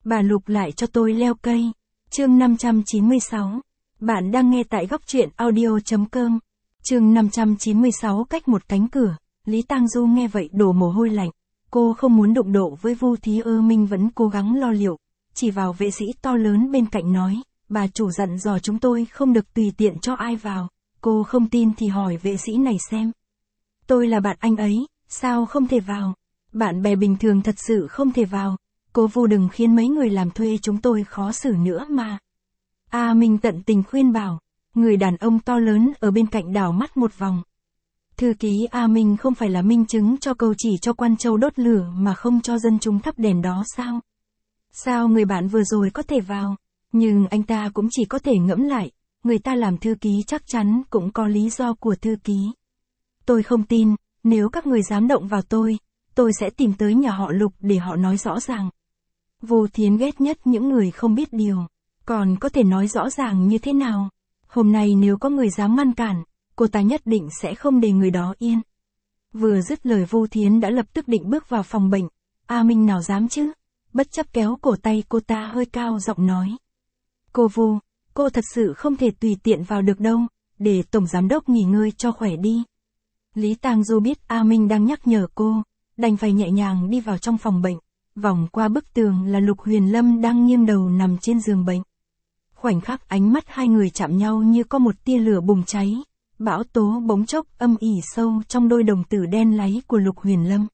Bà Lục lại cho tôi leo cây. Chương 596. Bạn đang nghe tại góc truyện audio.com. Chương 596 cách một cánh cửa. Lý Tang Du nghe vậy đổ mồ hôi lạnh. Cô không muốn đụng độ với Vu Thí Ơ Minh vẫn cố gắng lo liệu. Chỉ vào vệ sĩ to lớn bên cạnh nói, bà chủ dặn dò chúng tôi không được tùy tiện cho ai vào. Cô không tin thì hỏi vệ sĩ này xem. Tôi là bạn anh ấy, sao không thể vào? Bạn bè bình thường thật sự không thể vào. Cô Vu đừng khiến mấy người làm thuê chúng tôi khó xử nữa mà. A Minh tận tình khuyên bảo. Người đàn ông to lớn ở bên cạnh đảo mắt một vòng. Thư ký A Minh không phải là minh chứng cho câu chỉ cho quan châu đốt lửa mà không cho dân chúng thắp đèn đó sao? Sao người bạn vừa rồi có thể vào? Nhưng anh ta cũng chỉ có thể ngẫm lại. Người ta làm thư ký chắc chắn cũng có lý do của thư ký. Tôi không tin, nếu các người dám động vào tôi sẽ tìm tới nhà họ Lục để họ nói rõ ràng. Vu Thiến ghét nhất những người không biết điều. Còn có thể nói rõ ràng như thế nào? Hôm nay nếu có người dám ngăn cản, cô ta nhất định sẽ không để người đó yên. Vừa dứt lời Vu Thiến đã lập tức định bước vào phòng bệnh. A Minh nào dám chứ? Bất chấp kéo cổ tay cô ta hơi cao giọng nói. Cô Vu, cô thật sự không thể tùy tiện vào được đâu, để Tổng Giám Đốc nghỉ ngơi cho khỏe đi. Lý Tang Du biết A Minh đang nhắc nhở cô, đành phải nhẹ nhàng đi vào trong phòng bệnh. Vòng qua bức tường là Lục Huyền Lâm đang nghiêng đầu nằm trên giường bệnh. Khoảnh khắc ánh mắt hai người chạm nhau như có một tia lửa bùng cháy. Bão tố bỗng chốc âm ỉ sâu trong đôi đồng tử đen láy của Lục Huyền Lâm.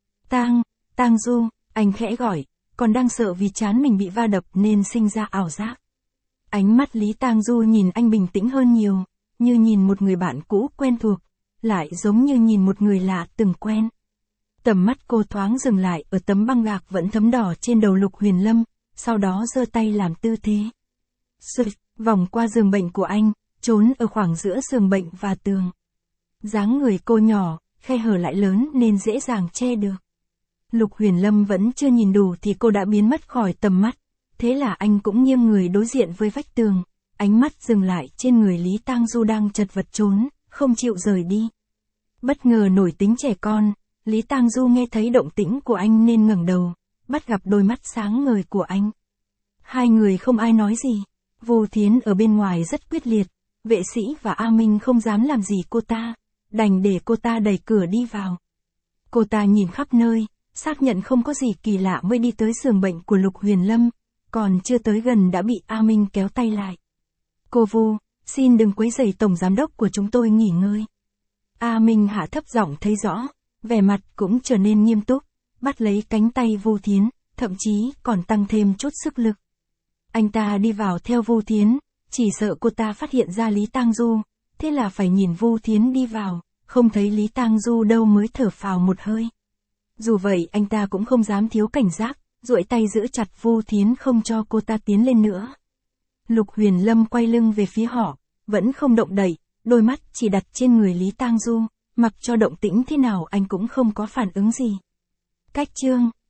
Tang Du, anh khẽ gọi, còn đang sợ vì trán mình bị va đập nên sinh ra ảo giác. Ánh mắt Lý Tang Du nhìn anh bình tĩnh hơn nhiều, như nhìn một người bạn cũ quen thuộc, lại giống như nhìn một người lạ từng quen. Tầm mắt cô thoáng dừng lại ở tấm băng gạc vẫn thấm đỏ trên đầu Lục Huyền Lâm, sau đó giơ tay làm tư thế. Vòng qua giường bệnh của anh, trốn ở khoảng giữa giường bệnh và tường. Dáng người cô nhỏ, khe hở lại lớn nên dễ dàng che được. Lục Huyền Lâm vẫn chưa nhìn đủ thì cô đã biến mất khỏi tầm mắt. Thế là anh cũng nghiêng người đối diện với vách tường, ánh mắt dừng lại trên người Lý Tang Du đang chật vật trốn, không chịu rời đi. Bất ngờ nổi tính trẻ con, Lý Tang Du nghe thấy động tĩnh của anh nên ngẩng đầu, bắt gặp đôi mắt sáng ngời của anh. Hai người không ai nói gì. Vu Thiến ở bên ngoài rất quyết liệt, vệ sĩ và A Minh không dám làm gì cô ta, đành để cô ta đẩy cửa đi vào. Cô ta nhìn khắp nơi, xác nhận không có gì kỳ lạ mới đi tới giường bệnh của Lục Huyền Lâm, còn chưa tới gần đã bị A Minh kéo tay lại. Cô Vu, xin đừng quấy rầy Tổng Giám Đốc của chúng tôi nghỉ ngơi. A Minh hạ thấp giọng thấy rõ, vẻ mặt cũng trở nên nghiêm túc, bắt lấy cánh tay Vu Thiến, thậm chí còn tăng thêm chút sức lực. Anh ta đi vào theo Vu Thiến, chỉ sợ cô ta phát hiện ra Lý Tang Du, thế là phải nhìn Vu Thiến đi vào, không thấy Lý Tang Du đâu mới thở phào một hơi. Dù vậy anh ta cũng không dám thiếu cảnh giác, duỗi tay giữ chặt Vu Thiến không cho cô ta tiến lên nữa. Lục Huyền Lâm quay lưng về phía họ, vẫn không động đậy, đôi mắt chỉ đặt trên người Lý Tang Du, mặc cho động tĩnh thế nào anh cũng không có phản ứng gì. Cách chương